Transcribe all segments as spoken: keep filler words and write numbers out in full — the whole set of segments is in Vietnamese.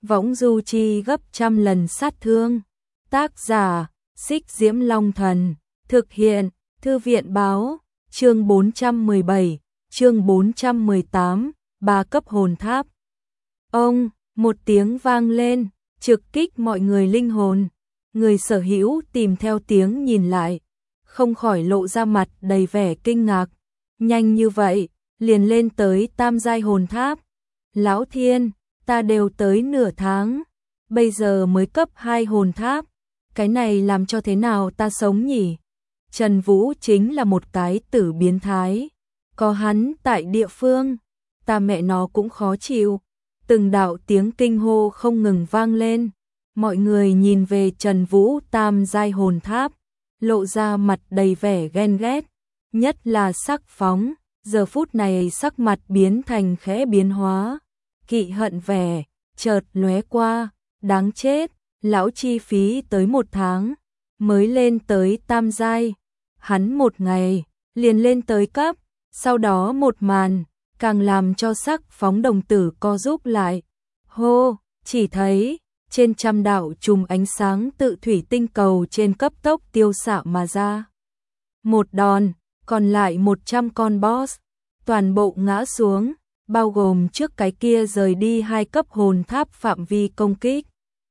võng du chi gấp trăm lần sát thương. Tác giả, Xích Diễm Long Thần, thực hiện, Thư viện Báo, chương bốn trăm mười bảy, chương bốn trăm mười tám, ba cấp hồn tháp. Ông, một tiếng vang lên, trực kích mọi người linh hồn. Người sở hữu tìm theo tiếng nhìn lại, không khỏi lộ ra mặt đầy vẻ kinh ngạc. Nhanh như vậy, liền lên tới tam giai hồn tháp. Lão Thiên, ta đều tới nửa tháng, bây giờ mới cấp hai hồn tháp. Cái này làm cho thế nào ta sống nhỉ? Trần Vũ chính là một cái tử biến thái. Có hắn tại địa phương, ta mẹ nó cũng khó chịu. Từng đạo tiếng kinh hô không ngừng vang lên. Mọi người nhìn về Trần Vũ tam giai hồn tháp, lộ ra mặt đầy vẻ ghen ghét. Nhất là Sắc Phóng, giờ phút này sắc mặt biến thành khẽ biến hóa. Kỵ hận vẻ, chợt lóe qua, đáng chết, lão chi phí tới một tháng, mới lên tới tam giai. Hắn một ngày, liền lên tới cấp, sau đó một màn, càng làm cho Sắc Phóng đồng tử co rúm lại. Hô, chỉ thấy, trên trăm đạo chùm ánh sáng tự thủy tinh cầu trên cấp tốc tiêu xạ mà ra. Một đòn, còn lại một trăm con boss, toàn bộ ngã xuống, bao gồm trước cái kia rời đi hai cấp hồn tháp phạm vi công kích.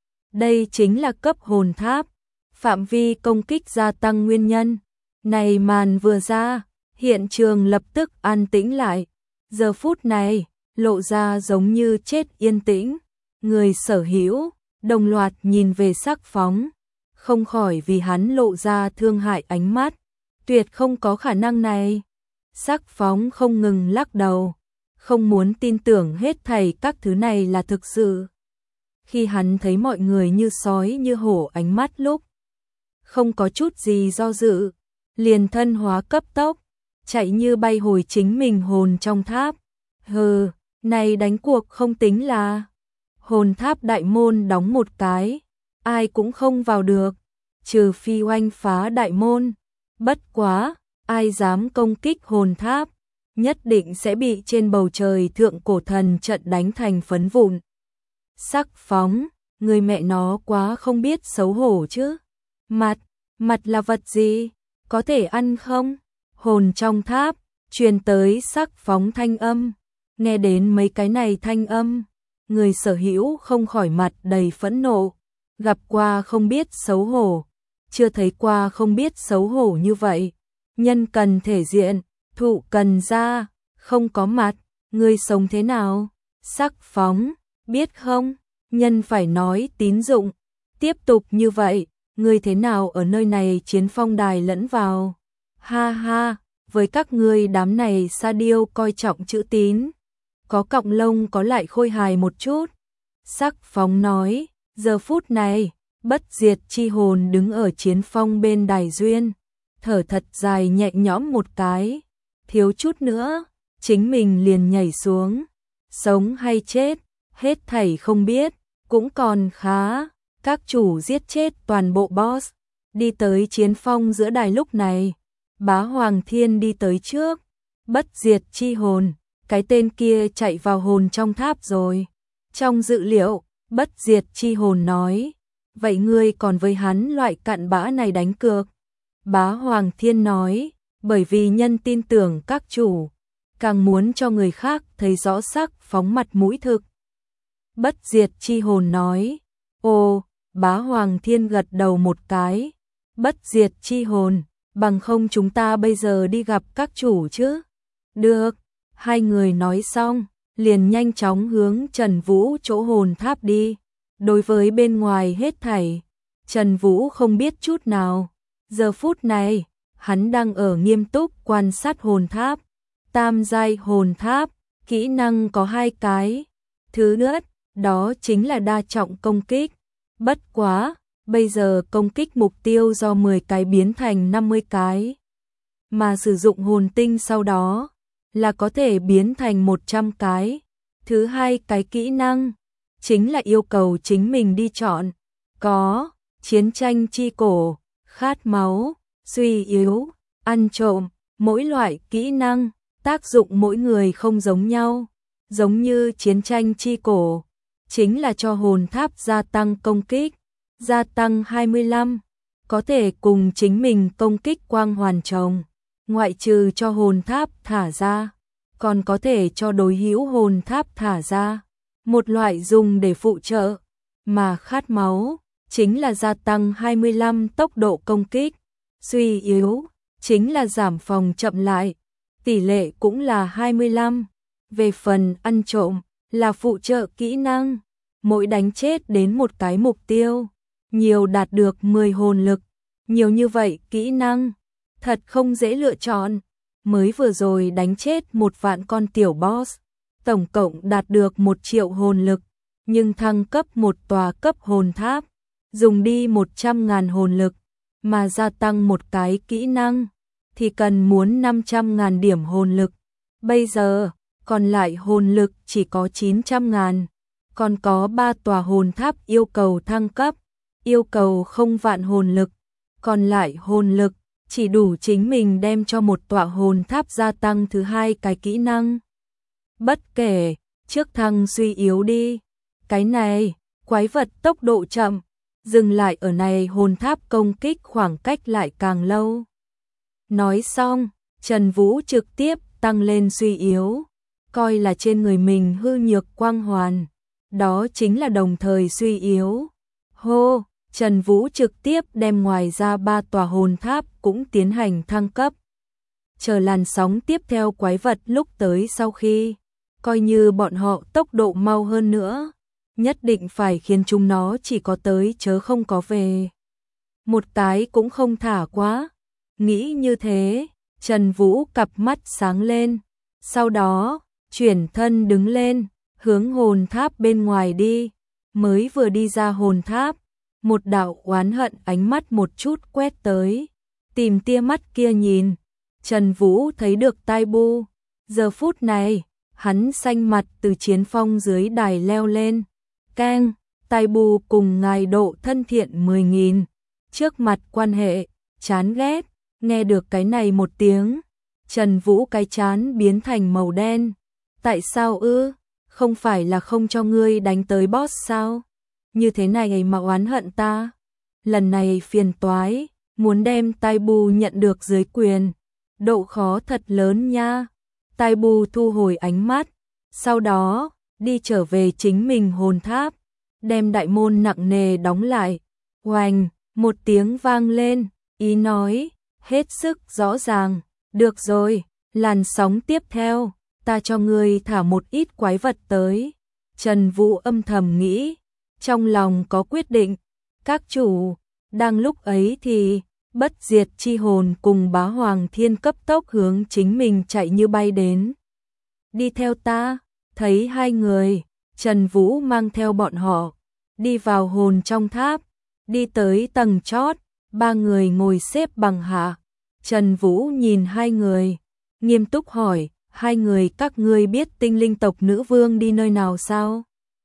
Đây chính là cấp hồn tháp, phạm vi công kích gia tăng nguyên nhân. Này màn vừa ra, hiện trường lập tức an tĩnh lại. Giờ phút này, lộ ra giống như chết yên tĩnh. Người sở hữu, đồng loạt nhìn về Sắc Phóng, không khỏi vì hắn lộ ra thương hại ánh mắt. Tuyệt không có khả năng này. Sắc Phóng không ngừng lắc đầu, không muốn tin tưởng hết thảy các thứ này là thực sự. Khi hắn thấy mọi người như sói như hổ ánh mắt lúc, không có chút gì do dự, liền thân hóa cấp tốc, chạy như bay hồi chính mình hồn trong tháp. Hừ, này đánh cuộc không tính là. Hồn tháp đại môn đóng một cái, ai cũng không vào được, trừ phi oanh phá đại môn. Bất quá, ai dám công kích hồn tháp, nhất định sẽ bị trên bầu trời thượng cổ thần trận đánh thành phấn vụn. Sắc Phóng, người mẹ nó quá không biết xấu hổ chứ. Mặt, mặt là vật gì? Có thể ăn không? Hồn trong tháp, truyền tới Sắc Phóng thanh âm. Nghe đến mấy cái này thanh âm, người sở hữu không khỏi mặt đầy phẫn nộ. Gặp qua không biết xấu hổ, chưa thấy qua không biết xấu hổ như vậy. Nhân cần thể diện, thụ cần da, không có mặt, người sống thế nào? Sắc Phóng, biết không, nhân phải nói tín dụng. Tiếp tục như vậy, người thế nào ở nơi này chiến phong đài lẫn vào? Ha ha, với các ngươi đám này sa điêu coi trọng chữ tín, có cọng lông có lại khôi hài một chút. Sắc Phóng nói, giờ phút này, bất diệt chi hồn đứng ở chiến phong bên đài duyên, thở thật dài nhẹ nhõm một cái, thiếu chút nữa, chính mình liền nhảy xuống. Sống hay chết, hết thảy không biết, cũng còn khá. Các chủ giết chết toàn bộ boss, đi tới chiến phong giữa đài lúc này. Bá Hoàng Thiên đi tới trước, bất diệt chi hồn, cái tên kia chạy vào hồn trong tháp rồi. Trong dự liệu, bất diệt chi hồn nói, vậy ngươi còn với hắn loại cặn bã này đánh cược? Bá Hoàng Thiên nói, bởi vì nhân tin tưởng các chủ, càng muốn cho người khác thấy rõ Sắc Phóng mặt mũi thực. Bất diệt chi hồn nói, ồ, Bá Hoàng Thiên gật đầu một cái, bất diệt chi hồn, bằng không chúng ta bây giờ đi gặp các chủ chứ? Được, hai người nói xong, liền nhanh chóng hướng Trần Vũ chỗ hồn tháp đi. Đối với bên ngoài hết thảy, Trần Vũ không biết chút nào. Giờ phút này, hắn đang ở nghiêm túc quan sát hồn tháp. Tam giai hồn tháp, kỹ năng có hai cái. Thứ nhất, đó chính là đa trọng công kích. Bất quá, bây giờ công kích mục tiêu do mười cái biến thành năm mươi cái. Mà sử dụng hồn tinh sau đó, là có thể biến thành một trăm cái. Thứ hai cái kỹ năng, chính là yêu cầu chính mình đi chọn. Có, chiến tranh chi cổ, khát máu, suy yếu, ăn trộm, mỗi loại kỹ năng, tác dụng mỗi người không giống nhau. Giống như chiến tranh chi cổ, chính là cho hồn tháp gia tăng công kích, gia tăng hai mươi lăm, có thể cùng chính mình công kích quang hoàn chồng, ngoại trừ cho hồn tháp thả ra, còn có thể cho đối hữu hồn tháp thả ra, một loại dùng để phụ trợ, mà khát máu chính là gia tăng hai mươi lăm tốc độ công kích, suy yếu chính là giảm phòng chậm lại, tỷ lệ cũng là hai mươi lăm. Về phần ăn trộm là phụ trợ kỹ năng, mỗi đánh chết đến một cái mục tiêu, nhiều đạt được mười hồn lực, nhiều như vậy kỹ năng, thật không dễ lựa chọn. Mới vừa rồi đánh chết một vạn con tiểu boss, tổng cộng đạt được một triệu hồn lực, nhưng thăng cấp một tòa cấp hồn tháp, dùng đi một trăm ngàn hồn lực, mà gia tăng một cái kỹ năng, thì cần muốn năm trăm ngàn điểm hồn lực. Bây giờ, còn lại hồn lực chỉ có chín trăm ngàn, còn có ba tòa hồn tháp yêu cầu thăng cấp, yêu cầu không vạn hồn lực, còn lại hồn lực chỉ đủ chính mình đem cho một tọa hồn tháp gia tăng thứ hai cái kỹ năng. Bất kể, trước thăng suy yếu đi. Cái này, quái vật tốc độ chậm, dừng lại ở này hồn tháp công kích khoảng cách lại càng lâu. Nói xong, Trần Vũ trực tiếp tăng lên suy yếu, coi là trên người mình hư nhược quang hoàn, đó chính là đồng thời suy yếu. Hô! Trần Vũ trực tiếp đem ngoài ra ba tòa hồn tháp cũng tiến hành thăng cấp. Chờ làn sóng tiếp theo quái vật lúc tới sau khi, coi như bọn họ tốc độ mau hơn nữa, nhất định phải khiến chúng nó chỉ có tới chớ không có về. Một cái cũng không thả quá. Nghĩ như thế, Trần Vũ cặp mắt sáng lên, sau đó, chuyển thân đứng lên, hướng hồn tháp bên ngoài đi, mới vừa đi ra hồn tháp. Một đạo oán hận ánh mắt một chút quét tới, tìm tia mắt kia nhìn, Trần Vũ thấy được Tai Bu, giờ phút này, hắn xanh mặt từ chiến phong dưới đài leo lên, keng, Tai Bu cùng ngài độ thân thiện mười nghìn, trước mặt quan hệ, chán ghét, nghe được cái này một tiếng, Trần Vũ cái chán biến thành màu đen, tại sao ư, không phải là không cho ngươi đánh tới boss sao? Như thế này mà oán hận ta, lần này phiền toái, muốn đem Tai Bu nhận được dưới quyền, độ khó thật lớn nha. Tai Bu thu hồi ánh mắt, sau đó, đi trở về chính mình hồn tháp, đem đại môn nặng nề đóng lại. Oành, một tiếng vang lên, ý nói, hết sức rõ ràng, được rồi, làn sóng tiếp theo, ta cho ngươi thả một ít quái vật tới. Trần Vũ âm thầm nghĩ, trong lòng có quyết định, các chủ, đang lúc ấy thì, bất diệt chi hồn cùng bá hoàng thiên cấp tốc hướng chính mình chạy như bay đến. Đi theo ta, thấy hai người, Trần Vũ mang theo bọn họ, đi vào hồn trong tháp, đi tới tầng chót, ba người ngồi xếp bằng hạ. Trần Vũ nhìn hai người, nghiêm túc hỏi, hai người các ngươi biết tinh linh tộc nữ vương đi nơi nào sao?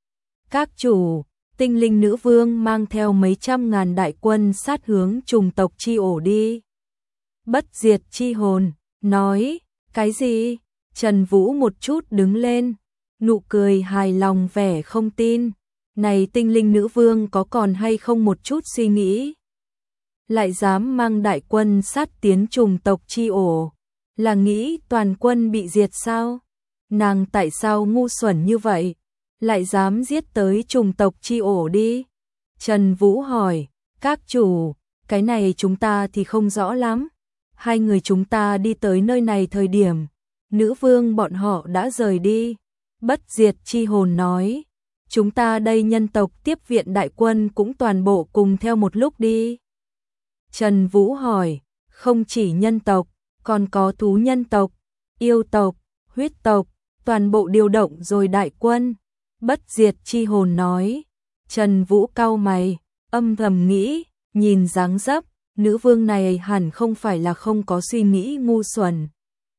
Các chủ, tinh linh nữ vương mang theo mấy trăm ngàn đại quân sát hướng trùng tộc chi ổ đi. Bất diệt chi hồn, nói, cái gì? Trần Vũ một chút đứng lên, nụ cười hài lòng vẻ không tin. Này tinh linh nữ vương có còn hay không một chút suy nghĩ? Lại dám mang đại quân sát tiến trùng tộc chi ổ, là nghĩ toàn quân bị diệt sao? Nàng tại sao ngu xuẩn như vậy? Lại dám giết tới trùng tộc chi ổ đi. Trần Vũ hỏi, các chủ, cái này chúng ta thì không rõ lắm. Hai người chúng ta đi tới nơi này thời điểm, nữ vương bọn họ đã rời đi. Bất diệt chi hồn nói, chúng ta đây nhân tộc tiếp viện đại quân cũng toàn bộ cùng theo một lúc đi. Trần Vũ hỏi, không chỉ nhân tộc, còn có thú nhân tộc, yêu tộc, huyết tộc, toàn bộ điều động rồi đại quân. Bất diệt chi hồn nói, Trần Vũ cau mày, âm thầm nghĩ, nhìn dáng dấp, nữ vương này hẳn không phải là không có suy nghĩ ngu xuẩn.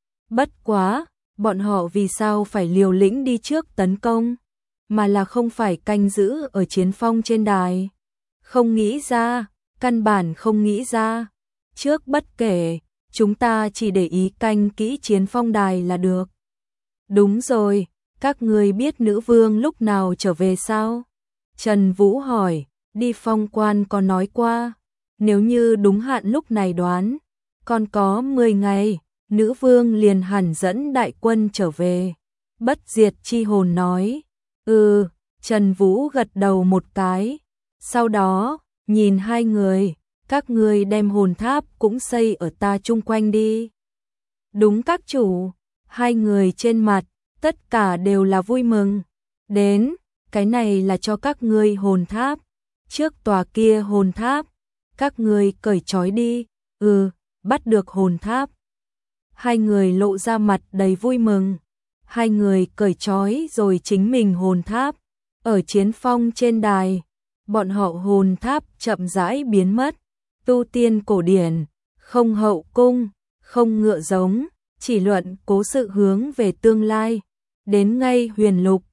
Bất quá, bọn họ vì sao phải liều lĩnh đi trước tấn công, mà là không phải canh giữ ở chiến phong trên đài. Không nghĩ ra, căn bản không nghĩ ra. Trước bất kể, chúng ta chỉ để ý canh kỹ chiến phong đài là được. Đúng rồi, các ngươi biết nữ vương lúc nào trở về sao? Trần Vũ hỏi, đi phong quan có nói qua, nếu như đúng hạn lúc này đoán, còn có mười ngày, nữ vương liền hẳn dẫn đại quân trở về. Bất diệt chi hồn nói, ừ, Trần Vũ gật đầu một cái, sau đó, nhìn hai người, các ngươi đem hồn tháp cũng xây ở ta chung quanh đi. Đúng các chủ, hai người trên mặt, tất cả đều là vui mừng. Đến, cái này là cho các ngươi hồn tháp, trước tòa kia hồn tháp, các ngươi cởi trói đi, ừ, bắt được hồn tháp. Hai người lộ ra mặt đầy vui mừng, hai người cởi trói rồi chính mình hồn tháp, ở chiến phong trên đài, bọn họ hồn tháp chậm rãi biến mất, tu tiên cổ điển, không hậu cung, không ngựa giống, chỉ luận cố sự hướng về tương lai, đến ngay huyền lục,